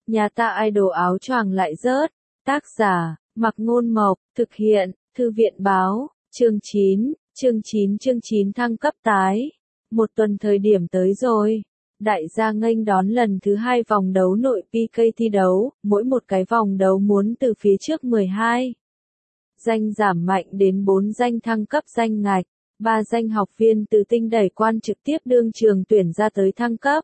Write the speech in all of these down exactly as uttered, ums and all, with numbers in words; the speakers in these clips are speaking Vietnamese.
Nhà ta idol áo choàng lại rớt. Tác giả, Mặc Ngôn Mộc, thực hiện, Thư viện Báo, chương chín, chương chín chương chín thăng cấp tái. Một tuần thời điểm tới rồi. Đại gia nghênh đón lần thứ hai vòng đấu nội pê ca thi đấu, mỗi một cái vòng đấu muốn từ phía trước mười hai danh giảm mạnh đến bốn danh thăng cấp danh ngạch, ba danh học viên từ tinh đẩy quan trực tiếp đương trường tuyển ra tới thăng cấp.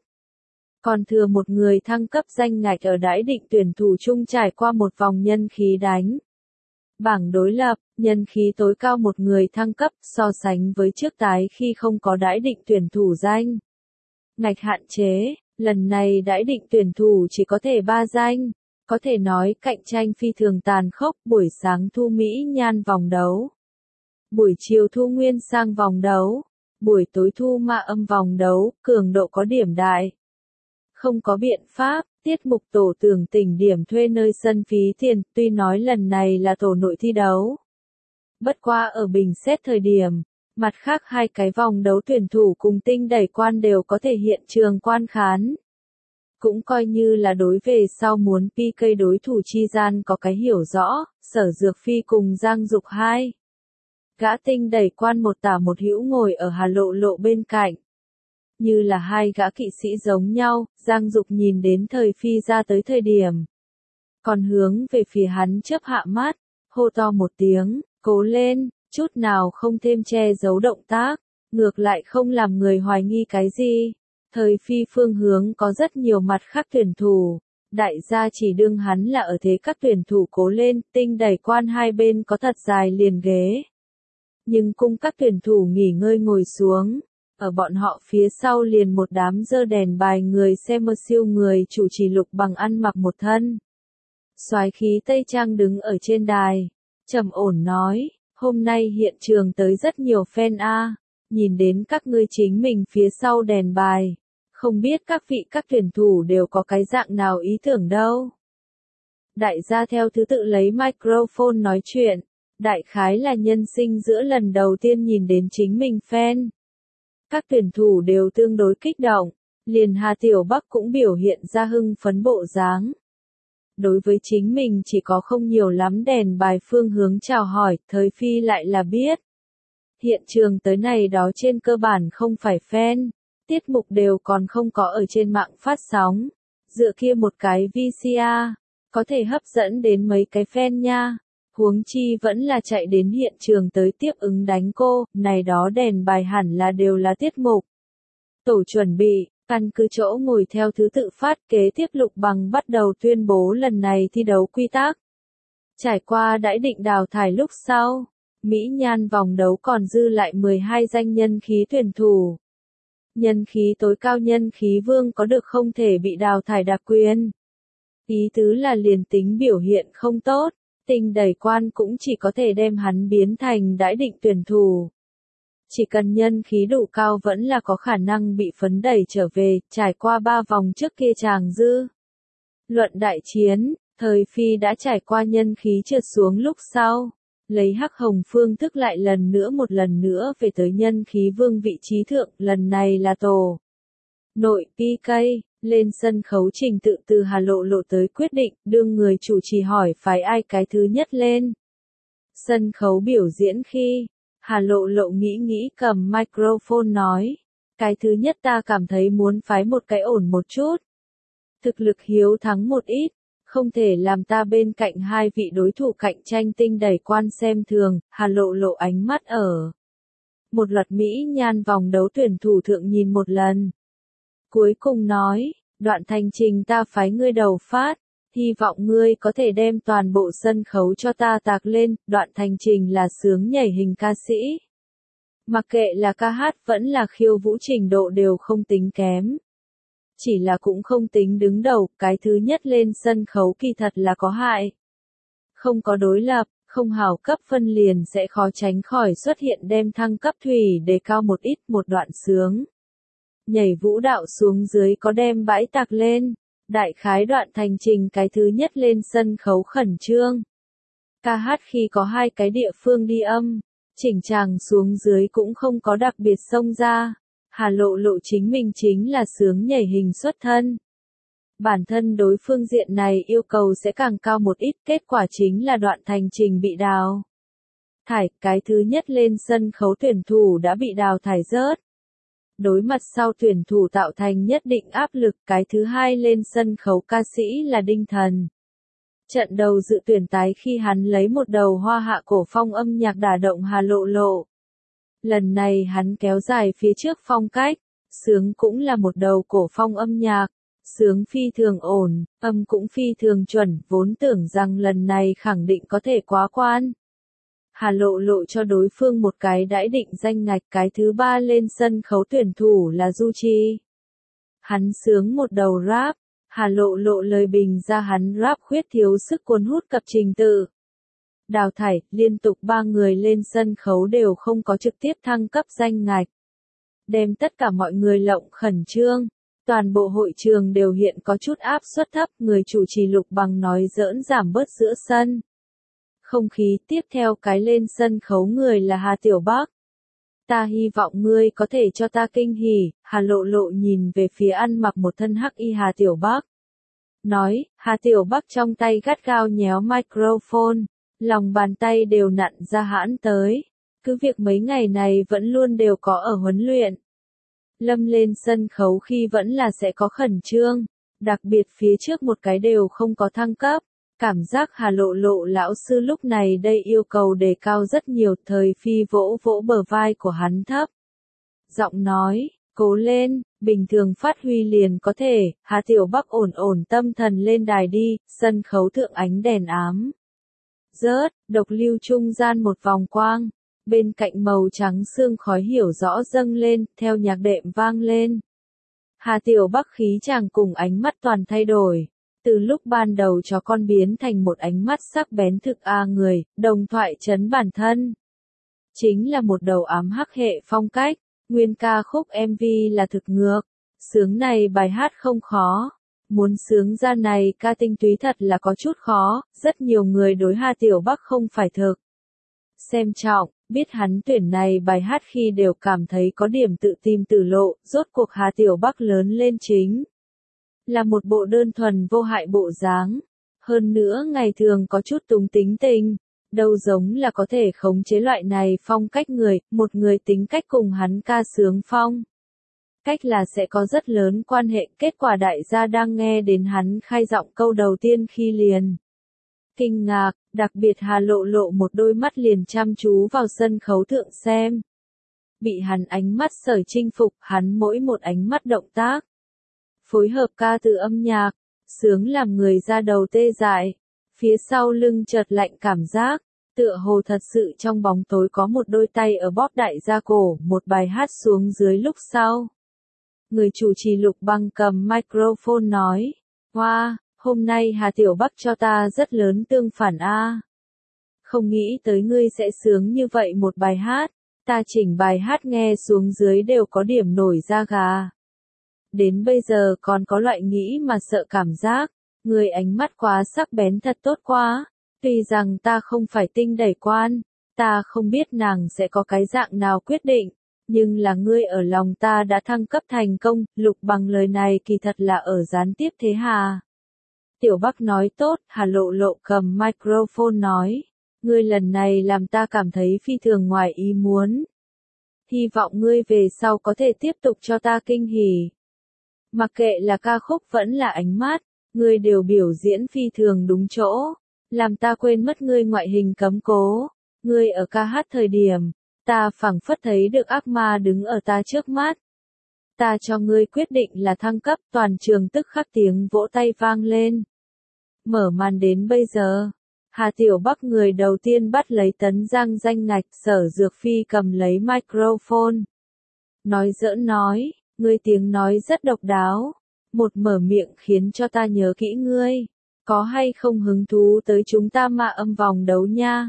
Còn thừa một người thăng cấp danh ngạch ở đãi định tuyển thủ chung trải qua một vòng nhân khí đánh. Bảng đối lập, nhân khí tối cao một người thăng cấp so sánh với trước tái khi không có đãi định tuyển thủ danh ngạch hạn chế, lần này đãi định tuyển thủ chỉ có thể ba danh, có thể nói cạnh tranh phi thường tàn khốc. Buổi sáng Thu Mỹ Nhan vòng đấu, buổi chiều Thu Nguyên Sang vòng đấu, buổi tối Thu Ma Âm vòng đấu, cường độ có điểm đại. Không có biện pháp, tiết mục tổ tưởng tỉnh điểm thuê nơi sân phí tiền, tuy nói lần này là tổ nội thi đấu. Bất qua ở bình xét thời điểm, mặt khác hai cái vòng đấu tuyển thủ cùng tinh đẩy quan đều có thể hiện trường quan khán. Cũng coi như là đối về sau muốn pê ca đối thủ chi gian có cái hiểu rõ. Sở Dược Phi cùng Giang Dục hai gã tinh đẩy quan một tả một hữu ngồi ở Hà Lộ Lộ bên cạnh. Như là hai gã kỵ sĩ giống nhau, Giang Dục nhìn đến thời Phi ra tới thời điểm. Còn hướng về phía hắn chớp hạ mắt, hô to một tiếng, cố lên, chút nào không thêm che giấu động tác, ngược lại không làm người hoài nghi cái gì. Thời Phi phương hướng có rất nhiều mặt khác tuyển thủ, đại gia chỉ đương hắn là ở thế các tuyển thủ cố lên, tinh đẩy quan hai bên có thật dài liền ghế. Nhưng cung các tuyển thủ nghỉ ngơi ngồi xuống, ở bọn họ phía sau liền một đám dơ đèn bài người xem mơ siêu người chủ trì Lục Bằng ăn mặc một thân. Soái khí Tây Trang đứng ở trên đài, trầm ổn nói, hôm nay hiện trường tới rất nhiều fan a, nhìn đến các ngươi chính mình phía sau đèn bài. Không biết các vị các tuyển thủ đều có cái dạng nào ý tưởng đâu. Đại gia theo thứ tự lấy microphone nói chuyện, đại khái là nhân sinh giữa lần đầu tiên nhìn đến chính mình fan. Các tuyển thủ đều tương đối kích động, liền Hà Tiểu Bắc cũng biểu hiện ra hưng phấn bộ dáng. Đối với chính mình chỉ có không nhiều lắm đèn bài phương hướng chào hỏi, thời Phi lại là biết. Hiện trường tới này đó trên cơ bản không phải fan. Tiết mục đều còn không có ở trên mạng phát sóng. Dựa kia một cái vê xê a, có thể hấp dẫn đến mấy cái fan nha. Huống chi vẫn là chạy đến hiện trường tới tiếp ứng đánh cô, này đó đèn bài hẳn là đều là tiết mục. Tổ chuẩn bị, căn cứ chỗ ngồi theo thứ tự phát kế tiếp Lục Bằng bắt đầu tuyên bố lần này thi đấu quy tắc. Trải qua đãi định đào thải lúc sau, Mỹ Nhan vòng đấu còn dư lại mười hai danh nhân khí tuyển thủ. Nhân khí tối cao nhân khí vương có được không thể bị đào thải đặc quyền. Ý tứ là liền tính biểu hiện không tốt, tinh đẩy quan cũng chỉ có thể đem hắn biến thành đãi định tuyển thủ. Chỉ cần nhân khí đủ cao vẫn là có khả năng bị phấn đẩy trở về, trải qua ba vòng trước kia chàng dư. Luận đại chiến, thời Phi đã trải qua nhân khí trượt xuống lúc sau. Lấy hắc hồng phương thức lại lần nữa một lần nữa về tới nhân khí vương vị trí thượng, lần này là tổ nội pê ca, lên sân khấu trình tự từ Hà Lộ Lộ tới quyết định, đương người chủ trì hỏi phải ai cái thứ nhất lên. Sân khấu biểu diễn khi, Hà Lộ Lộ nghĩ nghĩ cầm microphone nói, cái thứ nhất ta cảm thấy muốn phái một cái ổn một chút. Thực lực hiếu thắng một ít. Không thể làm ta bên cạnh hai vị đối thủ cạnh tranh tinh đẩy quan xem thường. Hà Lộ Lộ ánh mắt ở một loạt Mỹ Nhan vòng đấu tuyển thủ thượng nhìn một lần. Cuối cùng nói, đoạn thành trình ta phái ngươi đầu phát, hy vọng ngươi có thể đem toàn bộ sân khấu cho ta tạc lên. Đoạn thành trình là sướng nhảy hình ca sĩ. Mặc kệ là ca hát vẫn là khiêu vũ trình độ đều không tính kém. Chỉ là cũng không tính đứng đầu, cái thứ nhất lên sân khấu kỳ thật là có hại. Không có đối lập, không hào cấp phân liền sẽ khó tránh khỏi xuất hiện đem thăng cấp thủy để cao một ít một đoạn sướng. Nhảy vũ đạo xuống dưới có đem bãi tạc lên, đại khái đoạn thành trình cái thứ nhất lên sân khấu khẩn trương. Ca hát khi có hai cái địa phương đi âm, chỉnh chàng xuống dưới cũng không có đặc biệt xông ra. Hà Lộ Lộ chính mình chính là sướng nhảy hình xuất thân. Bản thân đối phương diện này yêu cầu sẽ càng cao một ít, kết quả chính là đoạn thành trình bị đào thải, cái thứ nhất lên sân khấu tuyển thủ đã bị đào thải rớt. Đối mặt sau tuyển thủ tạo thành nhất định áp lực, cái thứ hai lên sân khấu ca sĩ là Đinh Thần. Trận đầu dự tuyển tái khi hắn lấy một đầu hoa hạ cổ phong âm nhạc đả động Hà Lộ Lộ. Lần này hắn kéo dài phía trước phong cách, sướng cũng là một đầu cổ phong âm nhạc, sướng phi thường ổn, âm cũng phi thường chuẩn, vốn tưởng rằng lần này khẳng định có thể quá quan. Hà Lộ Lộ cho đối phương một cái đãi định danh ngạch, cái thứ ba lên sân khấu tuyển thủ là Du Chi. Hắn sướng một đầu rap, Hà Lộ Lộ lời bình ra hắn rap khuyết thiếu sức cuốn hút cập trình tự. Đào thải, liên tục ba người lên sân khấu đều không có trực tiếp thăng cấp danh ngạch. Đem tất cả mọi người lộng khẩn trương, toàn bộ hội trường đều hiện có chút áp suất thấp, người chủ trì Lục Bằng nói giỡn giảm bớt giữa sân. Không khí tiếp theo cái lên sân khấu người là Hà Tiểu Bắc. Ta hy vọng ngươi có thể cho ta kinh hỉ, Hà Lộ Lộ nhìn về phía ăn mặc một thân hắc y Hà Tiểu Bắc. Nói, Hà Tiểu Bắc trong tay gắt gao nhéo microphone, lòng bàn tay đều nặn ra hãn tới. Cứ việc mấy ngày này vẫn luôn đều có ở huấn luyện. Lâm lên sân khấu khi vẫn là sẽ có khẩn trương, đặc biệt phía trước một cái đều không có thăng cấp. Cảm giác Hà Lộ Lộ lão sư lúc này đây yêu cầu đề cao rất nhiều, thời phi vỗ vỗ bờ vai của hắn thấp. Giọng nói, cố lên, bình thường phát huy liền có thể, Hà Tiểu Bắc ổn ổn tâm thần lên đài đi, sân khấu thượng ánh đèn ám. Rớt, độc lưu trung gian một vòng quang, bên cạnh màu trắng sương khói hiểu rõ dâng lên, theo nhạc đệm vang lên. Hà Tiểu Bắc khí chàng cùng ánh mắt toàn thay đổi. Từ lúc ban đầu cho con biến thành một ánh mắt sắc bén thực a người, đồng thoại chấn bản thân. Chính là một đầu ám hắc hệ phong cách, nguyên ca khúc em vê là thực ngược. Sướng này bài hát không khó. Muốn sướng ra này ca tinh túy thật là có chút khó, rất nhiều người đối Hà Tiểu Bắc không phải thực. Xem trọng, biết hắn tuyển này bài hát khi đều cảm thấy có điểm tự tìm tử lộ, rốt cuộc Hà Tiểu Bắc lớn lên chính là một bộ đơn thuần vô hại bộ dáng. Hơn nữa ngày thường có chút túng tính tình, đâu giống là có thể khống chế loại này phong cách người, một người tính cách cùng hắn ca sướng phong. Cách là sẽ có rất lớn quan hệ, kết quả đại gia đang nghe đến hắn khai giọng câu đầu tiên khi liền. Kinh ngạc, đặc biệt Hà Lộ Lộ một đôi mắt liền chăm chú vào sân khấu thượng xem. Bị hắn ánh mắt sở chinh phục, hắn mỗi một ánh mắt động tác. Phối hợp ca từ âm nhạc, sướng làm người ra đầu tê dại, phía sau lưng chợt lạnh cảm giác, tựa hồ thật sự trong bóng tối có một đôi tay ở bóp đại gia cổ, một bài hát xuống dưới lúc sau. Người chủ trì Lục Băng cầm microphone nói, hoa, wow, hôm nay Hà Tiểu Bắc cho ta rất lớn tương phản a. Không nghĩ tới ngươi sẽ sướng như vậy một bài hát, ta chỉnh bài hát nghe xuống dưới đều có điểm nổi da gà. Đến bây giờ còn có loại nghĩ mà sợ cảm giác, người ánh mắt quá sắc bén thật tốt quá, tuy rằng ta không phải tinh đẩy quan, ta không biết nàng sẽ có cái dạng nào quyết định, nhưng là ngươi ở lòng ta đã thăng cấp thành công, Lục Bằng lời này kỳ thật là ở gián tiếp thế Hà. Tiểu Bắc nói tốt, Hà Lộ Lộ cầm microphone nói, ngươi lần này làm ta cảm thấy phi thường ngoài ý muốn. Hy vọng ngươi về sau có thể tiếp tục cho ta kinh hỉ. Mặc kệ là ca khúc vẫn là ánh mắt, ngươi đều biểu diễn phi thường đúng chỗ, làm ta quên mất ngươi ngoại hình cấm cố. Ngươi ở ca hát thời điểm, ta phảng phất thấy được ác ma đứng ở ta trước mắt. Ta cho ngươi quyết định là thăng cấp, toàn trường tức khắc tiếng vỗ tay vang lên. Mở màn đến bây giờ, Hà Tiểu Bắc người đầu tiên bắt lấy tấn giang danh ngạch, Sở Dược Phi cầm lấy microphone. Nói giỡn nói, ngươi tiếng nói rất độc đáo, một mở miệng khiến cho ta nhớ kỹ ngươi, có hay không hứng thú tới chúng ta mạ âm vòng đấu nha.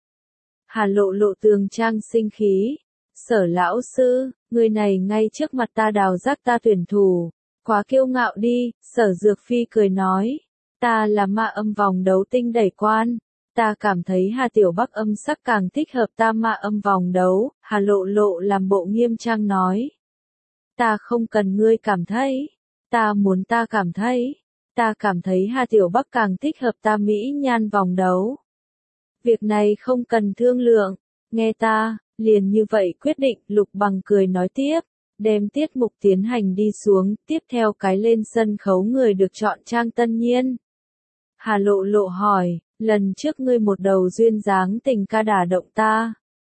Hà Lộ Lộ tường trang sinh khí, Sở lão sư, người này ngay trước mặt ta đào rác ta tuyển thủ, quá kiêu ngạo đi, Sở Dược Phi cười nói, ta là mạ âm vòng đấu tinh đẩy quan, ta cảm thấy Hà Tiểu Bắc âm sắc càng thích hợp ta mạ âm vòng đấu, Hà Lộ Lộ làm bộ nghiêm trang nói. Ta không cần ngươi cảm thấy, ta muốn ta cảm thấy, Ta cảm thấy Hà Tiểu Bắc càng thích hợp ta mỹ nhan vòng đấu. Việc này không cần thương lượng, nghe ta, liền như vậy quyết định, Lục Bằng cười nói tiếp, đem tiết mục tiến hành đi xuống, tiếp theo cái lên sân khấu người được chọn Trang Tân Nhiên. Hà Lộ Lộ hỏi, lần trước ngươi một đầu duyên dáng tình ca đả động ta.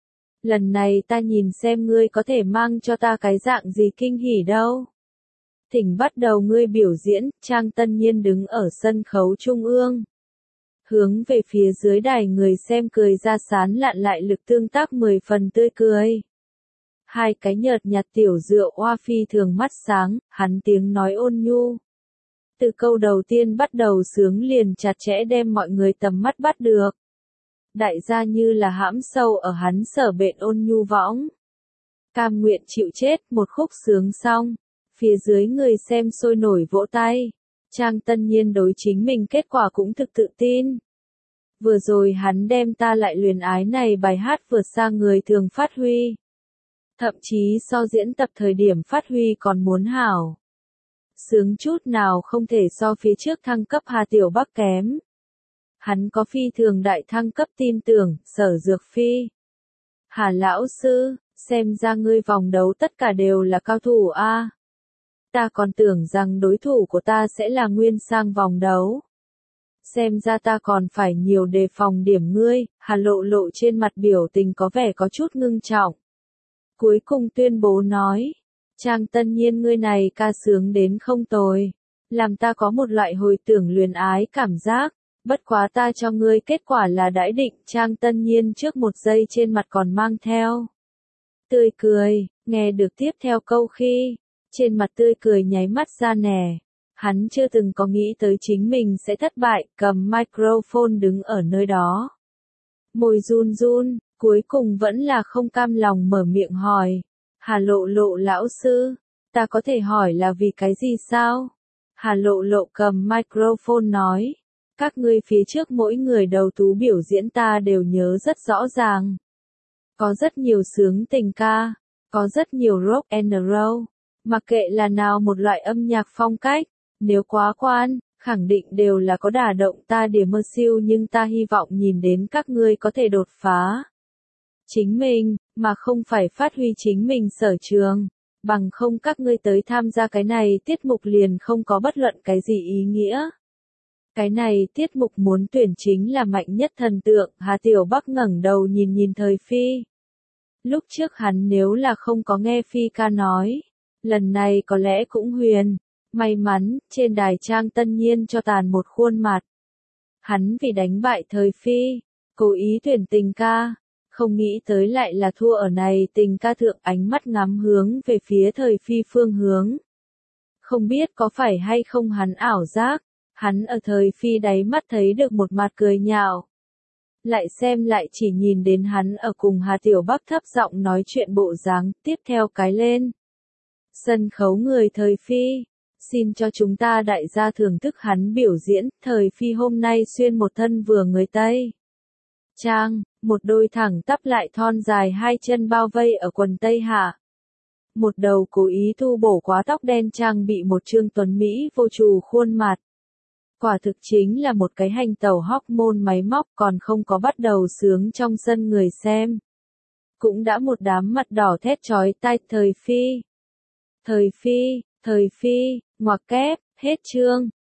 Lần này ta nhìn xem ngươi có thể mang cho ta cái dạng gì kinh hỉ đâu. Thỉnh bắt đầu ngươi biểu diễn, Trang Tân Nhiên đứng ở sân khấu trung ương. Hướng về phía dưới đài người xem cười ra sán lạn lại lực tương tác mười phần tươi cười. Hai cái nhợt nhạt tiểu rượu oa phi thường mắt sáng, hắn tiếng nói ôn nhu. Từ câu đầu tiên bắt đầu sướng liền chặt chẽ đem mọi người tầm mắt bắt được. Đại gia như là hãm sâu ở hắn sở bện ôn nhu võng. Cam nguyện chịu chết, một khúc sướng xong. Phía dưới người xem sôi nổi vỗ tay. Trang Tân Nhiên đối chính mình kết quả cũng thực tự tin. Vừa rồi hắn đem ta lại luyến ái này bài hát vượt xa người thường phát huy. Thậm chí so diễn tập thời điểm phát huy còn muốn hảo. Sướng chút nào không thể so phía trước thăng cấp Hà Tiểu Bắc kém. Hắn có phi thường đại thăng cấp tin tưởng, Sở Dược Phi. Hà lão sư, xem ra ngươi vòng đấu tất cả đều là cao thủ a. Ta còn tưởng rằng đối thủ của ta sẽ là Nguyên Sang vòng đấu. Xem ra ta còn phải nhiều đề phòng điểm ngươi, Hà Lộ Lộ trên mặt biểu tình có vẻ có chút ngưng trọng. Cuối cùng tuyên bố nói, Trang Tân Nhiên ngươi này ca sướng đến không tồi, làm ta có một loại hồi tưởng luyến ái cảm giác, bất quá ta cho ngươi kết quả là đãi định. Trang Tân Nhiên trước một giây trên mặt còn mang theo tươi cười, nghe được tiếp theo câu khi, trên mặt tươi cười nháy mắt ra nẻ. Hắn chưa từng có nghĩ tới chính mình sẽ thất bại, cầm microphone đứng ở nơi đó. Môi run run, cuối cùng vẫn là không cam lòng mở miệng hỏi. Hà Lộ Lộ lão sư, ta có thể hỏi là vì cái gì sao? Hà Lộ Lộ cầm microphone nói. Các ngươi phía trước mỗi người đầu tú biểu diễn ta đều nhớ rất rõ ràng. Có rất nhiều sướng tình ca, có rất nhiều rock and roll, mặc kệ là nào một loại âm nhạc phong cách. Nếu quá quan, khẳng định đều là có đả động ta điểm mơ siêu nhưng ta hy vọng nhìn đến các ngươi có thể đột phá. Chính mình, mà không phải phát huy chính mình sở trường, bằng không các ngươi tới tham gia cái này tiết mục liền không có bất luận cái gì ý nghĩa. Cái này tiết mục muốn tuyển chính là mạnh nhất thần tượng, Hà Tiểu Bắc ngẩng đầu nhìn nhìn Thời Phi. Lúc trước hắn nếu là không có nghe Phi ca nói, lần này có lẽ cũng huyền. May mắn, trên đài Trang Tân Nhiên cho tàn một khuôn mặt. Hắn vì đánh bại Thời Phi, cố ý tuyển tình ca, không nghĩ tới lại là thua ở này tình ca thượng. Ánh mắt ngắm hướng về phía Thời Phi phương hướng. Không biết có phải hay không hắn ảo giác, hắn ở Thời Phi đáy mắt thấy được một mặt cười nhạo. Lại xem lại chỉ nhìn đến hắn ở cùng Hà Tiểu Bắc thấp giọng nói chuyện bộ dáng, tiếp theo cái lên. Sân khấu người Thời Phi. Xin cho chúng ta đại gia thưởng thức hắn biểu diễn. Thời Phi hôm nay xuyên một thân vừa người Tây trang, một đôi thẳng tắp lại thon dài hai chân bao vây ở quần Tây hạ. Một đầu cố ý thu bổ quá tóc đen trang bị một trương tuấn Mỹ vô trù khuôn mặt. Quả thực chính là một cái hành tẩu hormone máy móc còn không có bắt đầu sướng trong sân người xem. Cũng đã một đám mặt đỏ thét chói tai. Thời Phi. Thời Phi. Thời Phi, ngoặc kép, hết chương.